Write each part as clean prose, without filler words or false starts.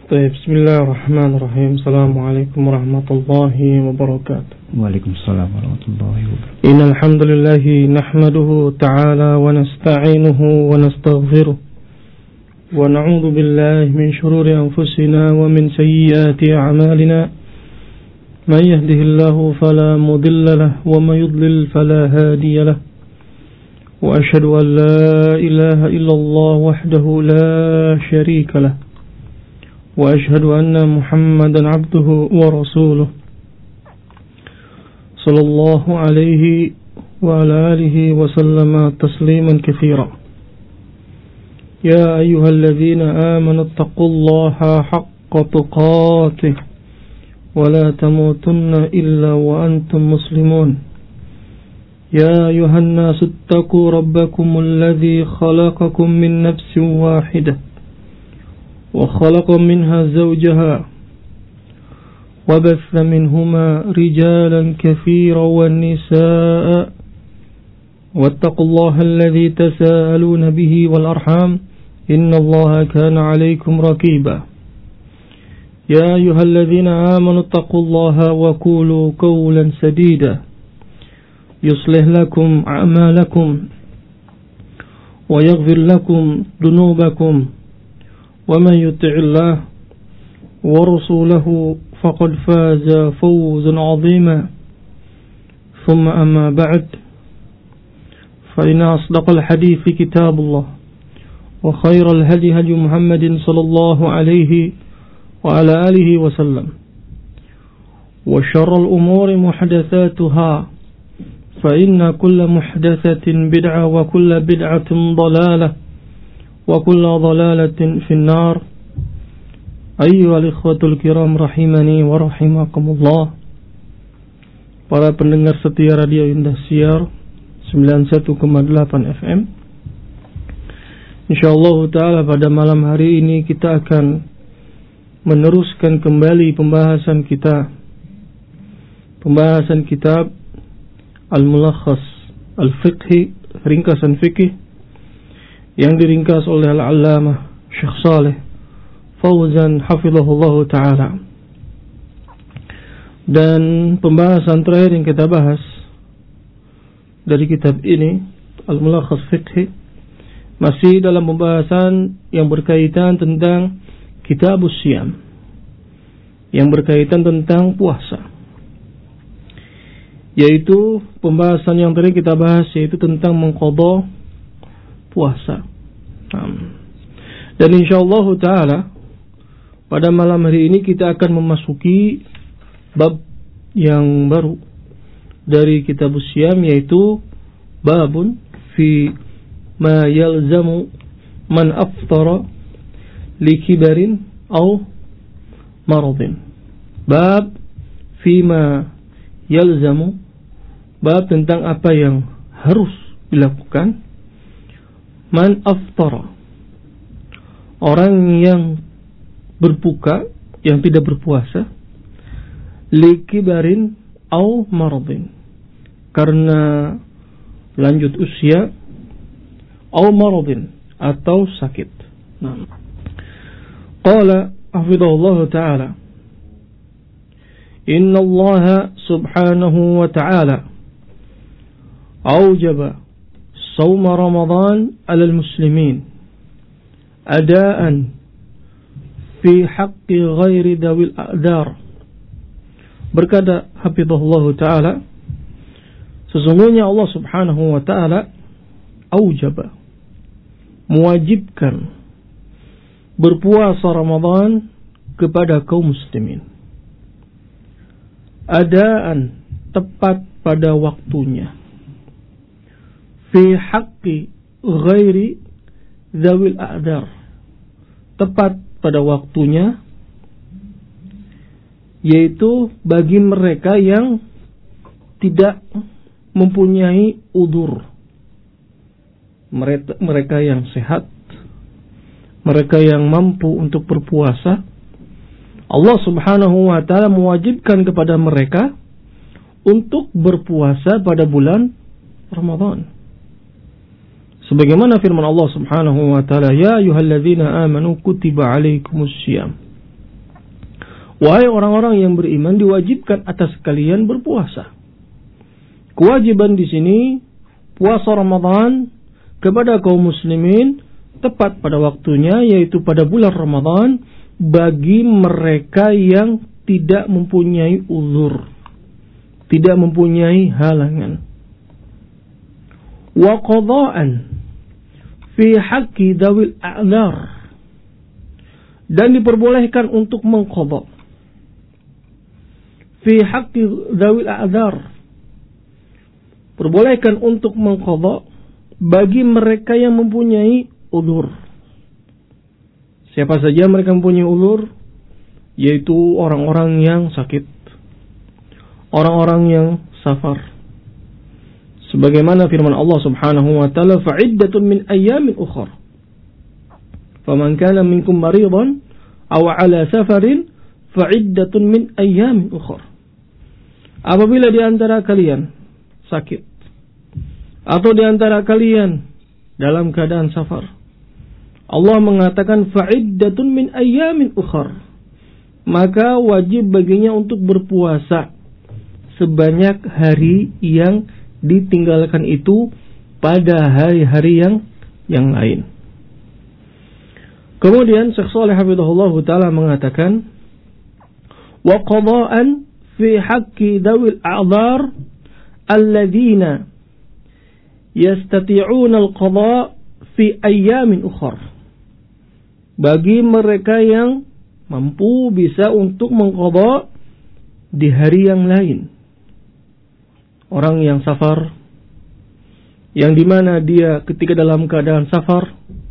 Bismillahirrahmanirrahim. Assalamualaikum warahmatullahi wabarakatuh. Waalaikumsalam warahmatullahi wabarakatuh. Innal hamdalillah nahmaduhu ta'ala wa nasta'inuhu wa nastaghfiruh wa na'udzu billahi min shururi anfusina wa min sayyiati a'malina. Man yahdihillahu fala mudilla lahu wa man yudlil fala hadiya lahu. Wa asyhadu an la ilaha illallah wahdahu la syarika lahu. وأشهد أن محمدا عبده ورسوله صلى الله عليه وعلى آله وسلم تسليما كثيرا. يا أيها الذين آمنوا اتقوا الله حق تقاته ولا تموتن إلا وأنتم مسلمون. يا أيها الناس اتقوا ربكم الذي خلقكم من نفس واحدة وخلق منها زوجها وبث منهما رجالا كثيرا والنساء واتقوا الله الذي تساءلون به والأرحام إن الله كان عليكم رقيبا. يا أيها الذين آمنوا اتقوا الله وقولوا قولا سديدا يصلح لكم أعمالكم ويغفر لكم ذنوبكم ومن يطع الله ورسوله فقد فاز فوزا عظيما. ثم أما بعد فإن أصدق الحديث كتاب الله وخير الهدي هدي محمد صلى الله عليه وعلى آله وسلم وشر الأمور محدثاتها فإن كل محدثة بدعة وكل بدعة ضلالة وكل ضلالة في النار. أيها الإخوة الكرام rahimani wa rahimakumullah. Para pendengar setia Radio Indosiar 91,8 FM. Insyaallah taala pada malam hari ini kita akan meneruskan kembali pembahasan kitab Al-Mulakhas Al-Fiqhi, ringkasan fikih yang diringkas oleh Al-Allamah Syekh Shalih Fauzan hafizahullah ta'ala. Dan pembahasan terakhir yang kita bahas dari kitab ini Al-Mulakhas Fiqhi masih dalam pembahasan yang berkaitan tentang Kitabus Siyam, yang berkaitan tentang puasa, yaitu pembahasan yang tadi kita bahas yaitu tentang mengqadha puasa. Dan insyaallah ta'ala pada malam hari ini kita akan memasuki bab yang baru dari Kitabus Siyam, yaitu babun fi ma yalzamu man aftara li kibarin aw maradin. Bab fi ma yalzamu, bab tentang apa yang harus dilakukan man aftara, orang yang berbuka, yang tidak berpuasa, li kibarin au maradin, karena lanjut usia, au maradin, atau sakit. Qala hafidhahullah ta'ala, inna Allah subhanahu wa ta'ala aujaba صوم رمضان على المسلمين أداء في حق غير ذوي الأعذار. Berkata hafizahullah ta'ala, sesungguhnya Allah subhanahu wa ta'ala aujaba, mewajibkan berpuasa Ramadan kepada kaum muslimin, adaan, tepat pada waktunya, fi haqqi ghairi dzawil a'dzar, tepat pada waktunya, yaitu bagi mereka yang tidak mempunyai udzur, mereka yang sehat, mereka yang mampu untuk berpuasa. Allah subhanahu wa ta'ala mewajibkan kepada mereka untuk berpuasa pada bulan Ramadan. Sebagaimana firman Allah subhanahu wa ta'ala, ya ayyuhalladzina amanu kutiba alaikumus syiyam. Wahai orang-orang yang beriman, diwajibkan atas kalian berpuasa. Kewajiban di sini puasa Ramadan kepada kaum muslimin tepat pada waktunya, yaitu pada bulan Ramadan, bagi mereka yang tidak mempunyai uzur, tidak mempunyai halangan. Wa qada'an fi haqqi dzawil a'dzar, dan diperbolehkan untuk mengqadha fi haqqi dzawil a'dzar, perbolehkan untuk mengqadha bagi mereka yang mempunyai uzur. Siapa saja mereka mempunyai uzur, yaitu orang-orang yang sakit, orang-orang yang safar. Sebagaimana firman Allah Subhanahu wa taala, fa'iddatun min ayyamin ukhra. Faman kana minkum maridan aw 'ala safarin fa'iddatun min ayyamin ukhra. Apabila di antara kalian sakit atau di antara kalian dalam keadaan safar, Allah mengatakan fa'iddatun min ayyamin ukhra, maka wajib baginya untuk berpuasa sebanyak hari yang ditinggalkan itu pada hari-hari yang lain. Kemudian Syekh Shalih hafizahullah taala mengatakan, wa qada'an fi haqqi dzawil a'dzar alladzina yastati'una al-qada' fi ayyamin ukhra, bagi mereka yang mampu bisa untuk mengqadha di hari yang lain. Orang yang safar, yang dimana dia ketika dalam keadaan safar,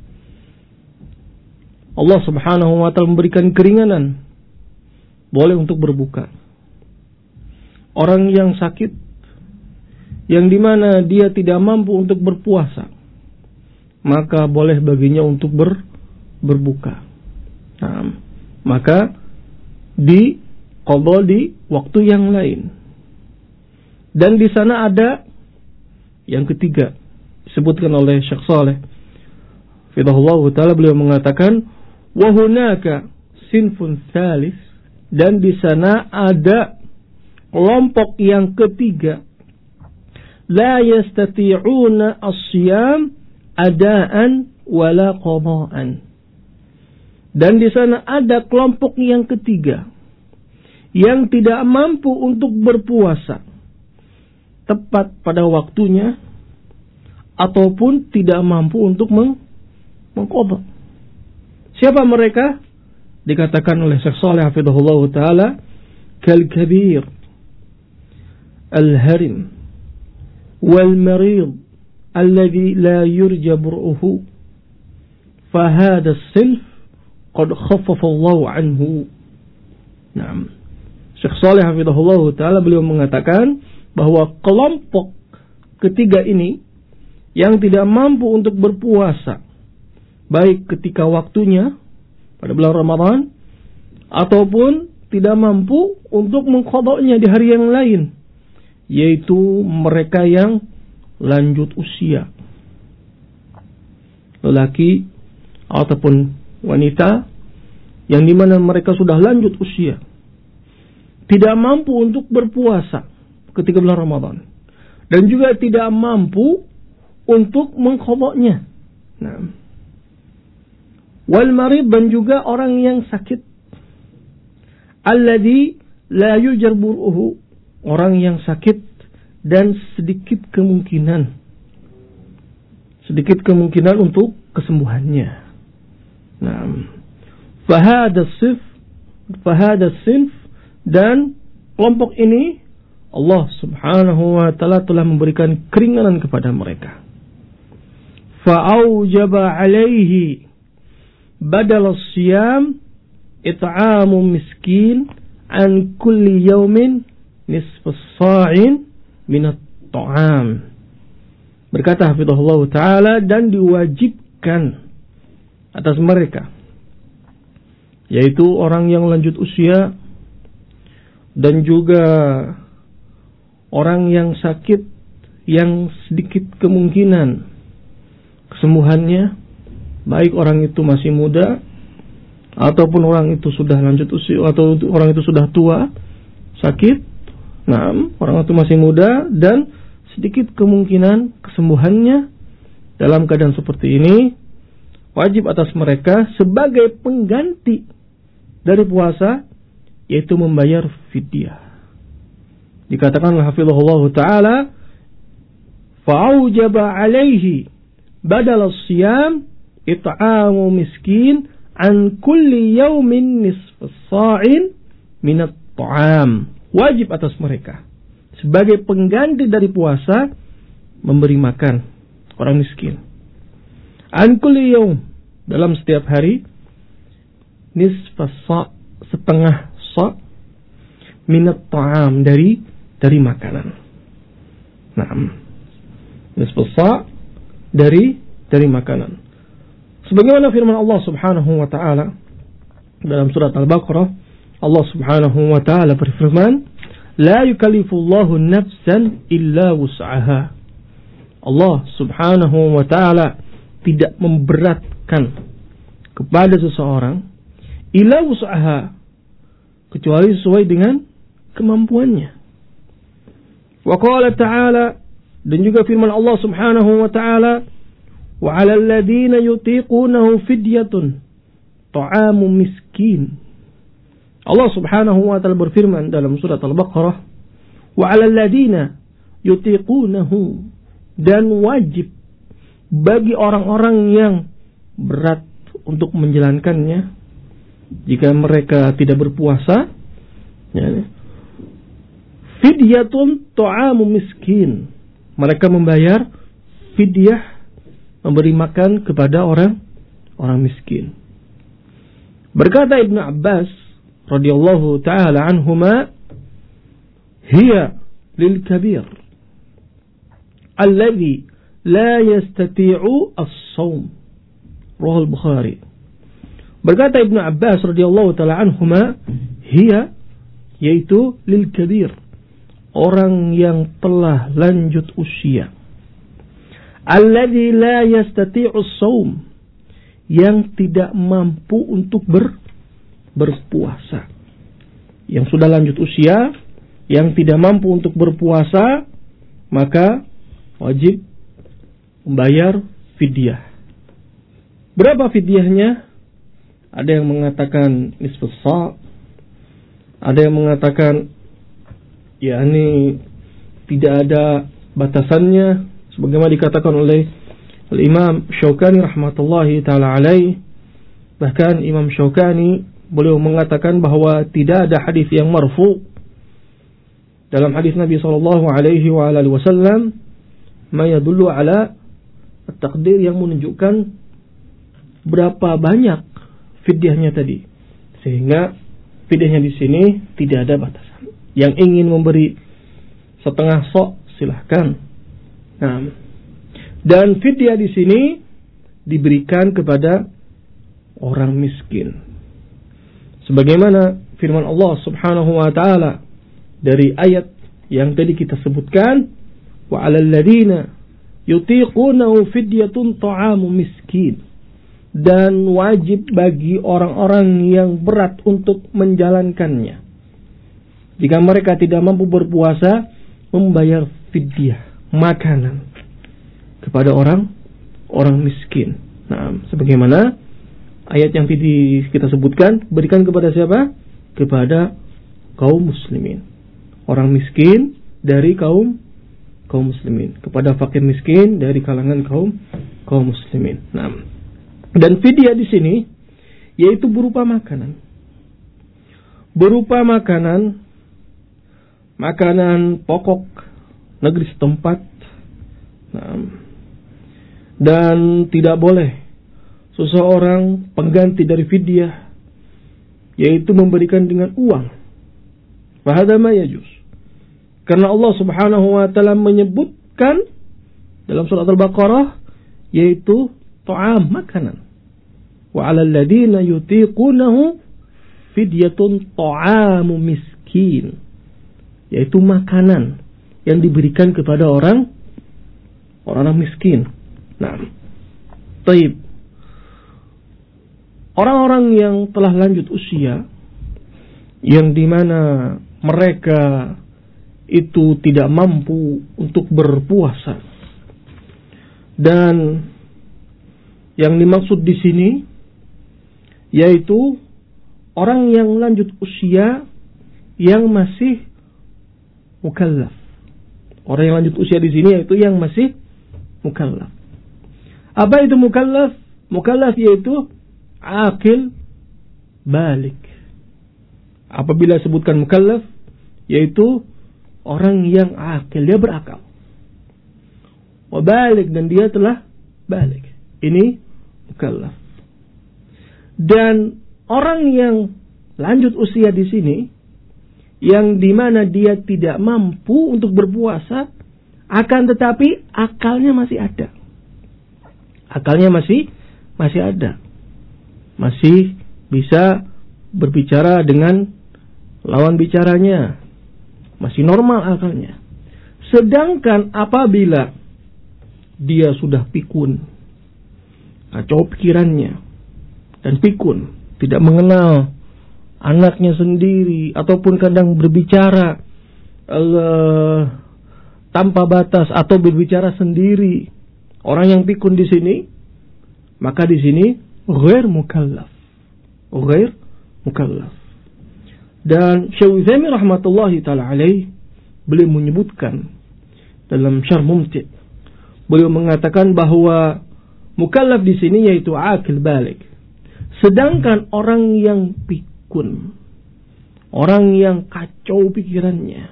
Allah Subhanahu wa ta'ala memberikan keringanan, boleh untuk berbuka. Orang yang sakit, yang dimana dia tidak mampu untuk berpuasa, maka boleh baginya untuk berbuka. Nah, maka diqadha di waktu yang lain. Dan di sana ada yang ketiga disebutkan oleh Syekh Shalih hafizahullah taala, beliau mengatakan wa hunaka sinfun tsalits, dan di sana ada kelompok yang ketiga, la yastati'una as-siyam adaan wala qada'an. Dan di sana ada kelompok yang ketiga yang tidak mampu untuk berpuasa tepat pada waktunya ataupun tidak mampu untuk mengqadha. Siapa mereka? Dikatakan oleh Syekh Shalih hafizahullah taala, kal kabir, al harim, wal marid alladhi la yurja bur'uhu, fa hadha as-silf qad khaffafa Allah anhu. Naam. Syekh Shalih hafizahullah taala beliau mengatakan bahwa kelompok ketiga ini yang tidak mampu untuk berpuasa baik ketika waktunya pada bulan Ramadan ataupun tidak mampu untuk mengqadha'nya di hari yang lain, yaitu mereka yang lanjut usia, lelaki ataupun wanita yang dimana mereka sudah lanjut usia, tidak mampu untuk berpuasa ketika bulan Ramadan, dan juga tidak mampu untuk mengqadha'nya. Nah, wal marid, dan juga orang yang sakit, alladzi la yujar bur'uhu, orang yang sakit dan sedikit kemungkinan untuk kesembuhannya. Nah, fahada sinf, dan kelompok ini Allah Subhanahu wa ta'ala telah memberikan keringanan kepada mereka. Fa'aujaba alaihi badal as-siyam it'amu miskin an kulli yawmin nisfus sa'in minat ta'am. Berkata hafizahullah ta'ala, dan diwajibkan atas mereka, yaitu orang yang lanjut usia dan juga orang yang sakit yang sedikit kemungkinan kesembuhannya, baik orang itu masih muda ataupun orang itu sudah lanjut usia, atau orang itu sudah tua, sakit, orang itu masih muda, dan sedikit kemungkinan kesembuhannya, dalam keadaan seperti ini, wajib atas mereka sebagai pengganti dari puasa, yaitu membayar fidyah. Dikatakanlah hafizahullah ta'ala, fa'aujaba alaihi badal as-siyam it'amu miskin an kulli yawmin nisf as-sa'in minat ta'am. Wajib atas mereka sebagai pengganti dari puasa memberi makan orang miskin. An kulli yawm, dalam setiap hari, nisf as-sa', setengah sa' minat ta'am, dari makanan. Nisf as-sa' dari makanan. Sebagaimana firman Allah Subhanahu wa taala dalam surat Al-Baqarah, Allah Subhanahu wa taala berfirman, "La yukallifullahu nafsan illa wus'aha." Allah Subhanahu wa taala tidak memberatkan kepada seseorang illa wus'aha, kecuali sesuai dengan kemampuannya. Wa qala ta'ala, dan juga firman Allah Subhanahu wa taala, wa 'alal ladzina yutiqunahu fidyatun ta'amu miskin. Allah Subhanahu wa taala berfirman dalam surat Al-Baqarah, wa 'alal ladzina yutiqunahu, dan wajib bagi orang-orang yang berat untuk menjalankannya jika mereka tidak berpuasa, fidyatun ta'amu miskin, mereka membayar fidyah, memberi makan kepada orang miskin. Berkata Ibnu Abbas radhiyallahu taala anhuma, hiya lil kabir alladhi la yastati'u as-shaum. Rawahul Bukhari. Berkata Ibnu Abbas radhiyallahu taala anhuma, hiya, yaitu lil kabir, orang yang telah lanjut usia, alladzi la yastati'u as-shaum, yang tidak mampu untuk berpuasa. Yang sudah lanjut usia, yang tidak mampu untuk berpuasa, maka wajib membayar fidyah. Berapa fidyahnya? Ada yang mengatakan nisfus sa', ada yang mengatakan yakni tidak ada batasannya, sebagaimana dikatakan oleh Imam Syaukani rahmatullahi taala alaih. Bahkan Imam Syaukani beliau mengatakan bahwa tidak ada hadis yang marfu dalam hadis Nabi sallallahu alaihi wasallam ma yadullu ala at-taqdir, yang menunjukkan berapa banyak fidyahnya tadi, sehingga fidyahnya di sini tidak ada batasan. Yang ingin memberi setengah sok silahkan. Dan fidyah di sini diberikan kepada orang miskin, sebagaimana firman Allah Subhanahu wa taala dari ayat yang tadi kita sebutkan, wa 'alal ladzina yutiqunahu fidyatun ta'amu miskin, dan wajib bagi orang-orang yang berat untuk menjalankannya, jika mereka tidak mampu berpuasa, membayar fidyah, makanan kepada orang miskin. Sebagaimana ayat yang tadi kita sebutkan, berikan kepada siapa? Kepada kaum muslimin, orang miskin dari kaum muslimin, kepada fakir miskin dari kalangan kaum muslimin. Dan fidyah di sini yaitu berupa makanan. Berupa makanan pokok negeri setempat. Dan tidak boleh seseorang pengganti dari fidyah, yaitu memberikan dengan uang. Fahadha ma yajuz. Karena Allah Subhanahu wa taala menyebutkan dalam surat Al-Baqarah, yaitu ta'am, makanan. Wa 'alal ladzina yutiqunahu fidyatun ta'amu miskin, yaitu makanan yang diberikan kepada orang miskin. Taib. orang-orang yang telah lanjut usia, yang dimana mereka itu tidak mampu untuk berpuasa, dan yang dimaksud di sini yaitu orang yang lanjut usia yang masih mukallaf. Orang yang lanjut usia di sini yaitu yang masih mukallaf. Apa itu mukallaf? Mukallaf yaitu akil balik. Apabila sebutkan mukallaf, yaitu orang yang akil, dia berakal. Wabalik, dan dia telah balik. Ini mukallaf. Dan orang yang lanjut usia di sini, yang dimana dia tidak mampu untuk berpuasa, akan tetapi akalnya masih ada. Akalnya masih ada. Masih bisa berbicara dengan lawan bicaranya. Masih normal akalnya. Sedangkan apabila dia sudah pikun, kacau pikirannya, dan pikun, tidak mengenal anaknya sendiri, ataupun kadang berbicara tanpa batas atau berbicara sendiri, orang yang pikun di sini, maka di sini ghair mukallaf. Dan Syekh Utsaimin rahmatullahi taala alaih, beliau menyebutkan dalam Syarh Mumti', beliau mengatakan bahwa mukallaf di sini yaitu akil balik. Sedangkan orang yang pikun, orang yang kacau pikirannya,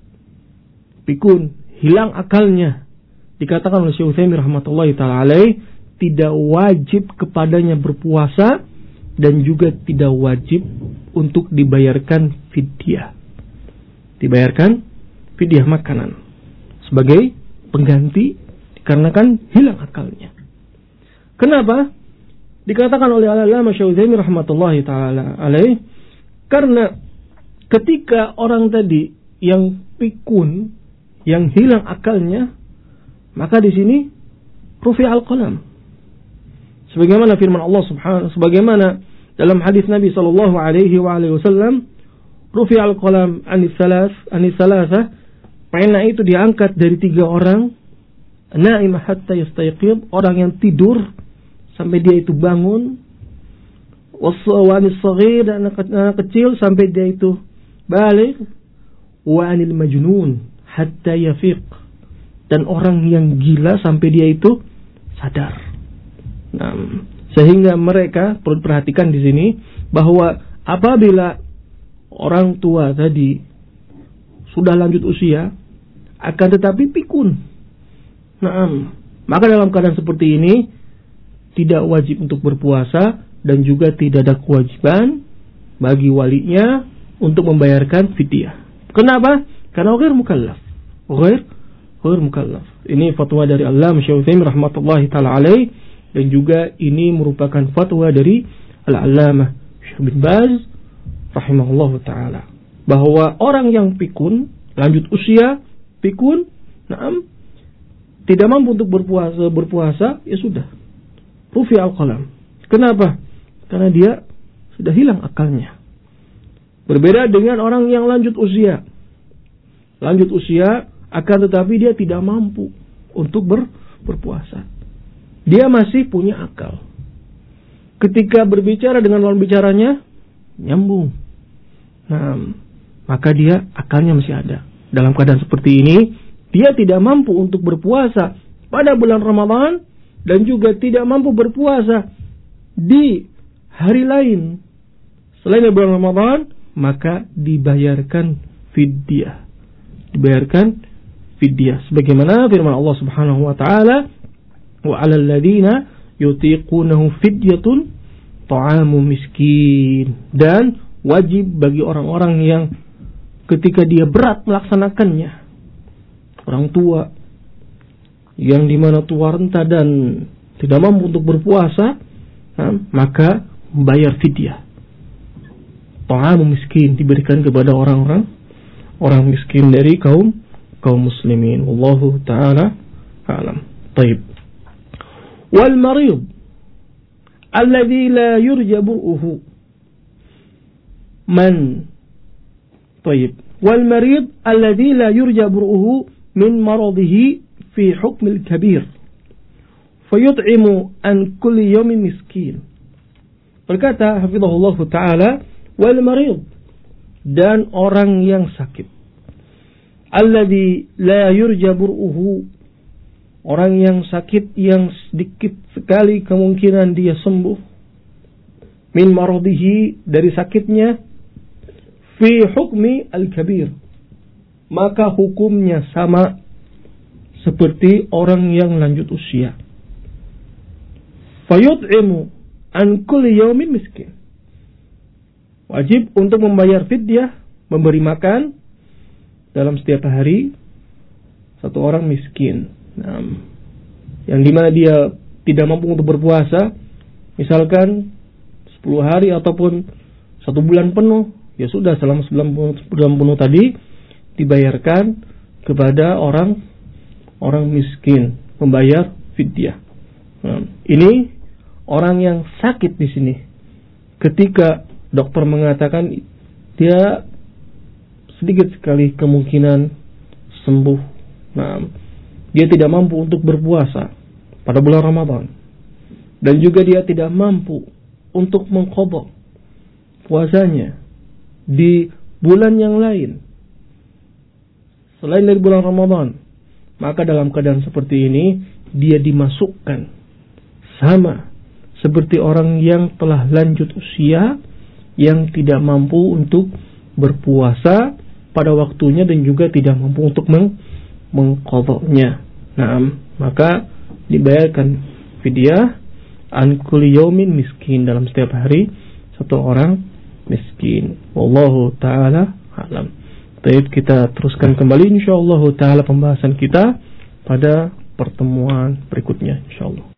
pikun, hilang akalnya, dikatakan oleh Syekh Utsaimin rahmatullahi taala alaih, tidak wajib kepadanya berpuasa dan juga tidak wajib untuk dibayarkan fidyah. Dibayarkan fidyah makanan sebagai pengganti dikarenakan hilang akalnya. Kenapa? Dikatakan oleh Al-Allamah Syekh Utsaimin rahmatullahi taala alaih, karena ketika orang tadi yang pikun, yang hilang akalnya, maka di sini rufi'al qalam. Sebagaimana firman Allah Subhanahu, sebagaimana dalam hadis Nabi sallallahu alaihi wasallam, rufi'al qalam anis salasah, pena itu diangkat dari 3 orang, naim hatta yastayqid, orang yang tidur sampai dia itu bangun, wasawanis saghir, anak kecil sampai dia itu balik, wa anil majnun hatta yafiq, dan orang yang gila sampai dia itu sadar. Nah, sehingga mereka perlu perhatikan di sini bahwa apabila orang tua tadi sudah lanjut usia, akan tetapi pikun, nah, maka dalam keadaan seperti ini tidak wajib untuk berpuasa dan juga tidak ada kewajiban bagi walinya untuk membayarkan fidyah. Kenapa? Karena ghair mukallaf. Ghair mukallaf. Ini fatwa dari Al-Allamah Syekh Utsaimin rahmatullahi taala alaih, dan juga ini merupakan fatwa dari Al-Allamah Syekh bin Baz rahimahullahu taala, bahwa orang yang pikun, lanjut usia, pikun, tidak mampu untuk berpuasa, ya sudah, rufi al-qalam. Kenapa? Karena dia sudah hilang akalnya. Berbeda dengan orang yang lanjut usia. Lanjut usia, akan tetapi dia tidak mampu untuk berpuasa. Dia masih punya akal. Ketika berbicara dengan lawan bicaranya, nyambung. Nah, maka dia akalnya masih ada. Dalam keadaan seperti ini, dia tidak mampu untuk berpuasa pada bulan Ramadan dan juga tidak mampu berpuasa di hari lain selain bulan Ramadan, maka dibayarkan fidyah. Dibayarkan fidyah. Sebagaimana firman Allah Subhanahu wa taala, wa 'alal ladzina yutiqunahu fidyatun ta'amu miskin, dan wajib bagi orang-orang yang ketika dia berat melaksanakannya, orang tua yang dimana tua renta dan tidak mampu untuk berpuasa, maka membayar fidyah. Ta'amu miskin, diberikan kepada orang miskin dari kaum muslimin. Wallahu ta'ala a'lam. Baik. Wal marid, alladzi la yurja bur'uhu. Man. Baik. Wal marid alladzi la yurja bur'uhu min maradihi fi hukm al-kabir. Fayut'imu an kulli yawmin miskin. Berkata hafizahullah taala, wal marid, dan orang yang sakit. Alladzi la yurja bur'uhu, orang yang sakit yang sedikit sekali kemungkinan dia sembuh. Min maradihi, dari sakitnya. Fi hukmi al-kabir, maka hukumnya sama seperti orang yang lanjut usia. Fayut'imu an kulli yawmin miskin. Wajib untuk membayar fidyah, memberi makan dalam setiap hari satu orang miskin. Yang dimana dia tidak mampu untuk berpuasa, misalkan 10 hari ataupun 1 bulan penuh, ya sudah, selama 9 bulan penuh tadi dibayarkan kepada orang miskin, membayar fidyah. Ini orang yang sakit di sini. Ketika dokter mengatakan dia sedikit sekali kemungkinan sembuh, dia tidak mampu untuk berpuasa pada bulan Ramadan, dan juga dia tidak mampu untuk mengqadha puasanya di bulan yang lain selain dari bulan Ramadan, maka dalam keadaan seperti ini dia dimasukkan sama seperti orang yang telah lanjut usia, yang tidak mampu untuk berpuasa pada waktunya dan juga tidak mampu untuk mengqadhanya. Maka dibayarkan fidyah an kulli yaumin miskin, dalam setiap hari satu orang miskin. Wallahu ta'ala a'lam. Baik, kita teruskan kembali insyaallah ta'ala pembahasan kita pada pertemuan berikutnya insyaallah.